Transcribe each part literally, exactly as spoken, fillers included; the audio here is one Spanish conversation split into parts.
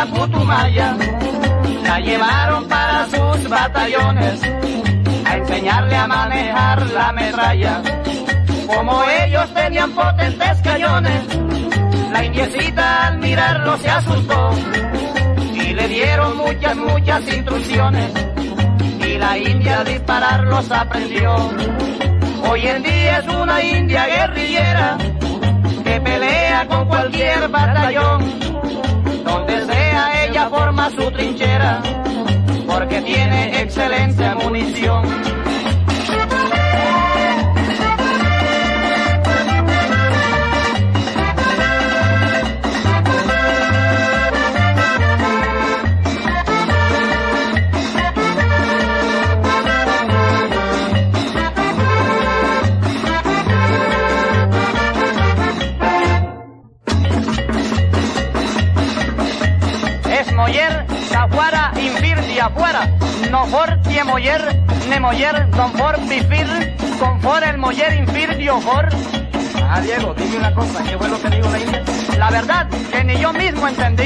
india putumaya, la llevaron para sus batallones a enseñarle a manejar la metralla. Como ellos tenían potentes cañones, la indiecita al mirarlo se asustó y le dieron muchas, muchas instrucciones y la india a dispararlos aprendió. Hoy en día es una india guerrillera que pelea con cualquier batallón. Donde sea ella forma su trinchera porque tiene excelente munición. Moller, Zafuara, infir de afuera, no for tie moller, ne moller, don for bifir, con for el moller infir dio for. Ah, Diego, dime una cosa, ¿qué fue lo que dijo la india? La verdad, que ni yo mismo entendí.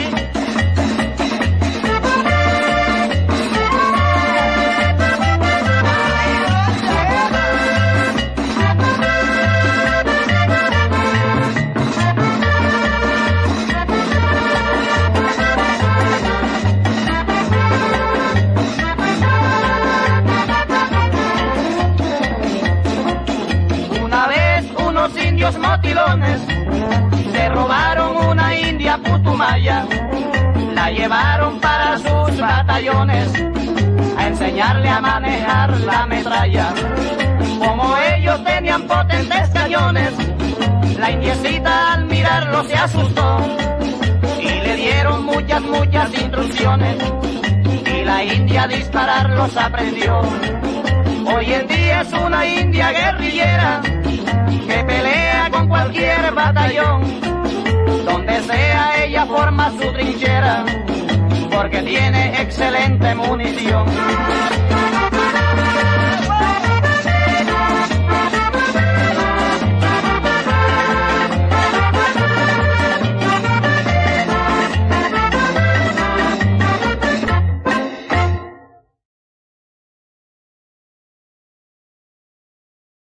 Indios motilones se robaron una india putumaya, la llevaron para sus batallones a enseñarle a manejar la metralla. Como ellos tenían potentes cañones, la indiecita al mirarlo se asustó y le dieron muchas, muchas instrucciones y la india a dispararlos aprendió. Hoy en día es una india guerrillera que pelea con cualquier batallón. Donde sea ella forma su trinchera porque tiene excelente munición.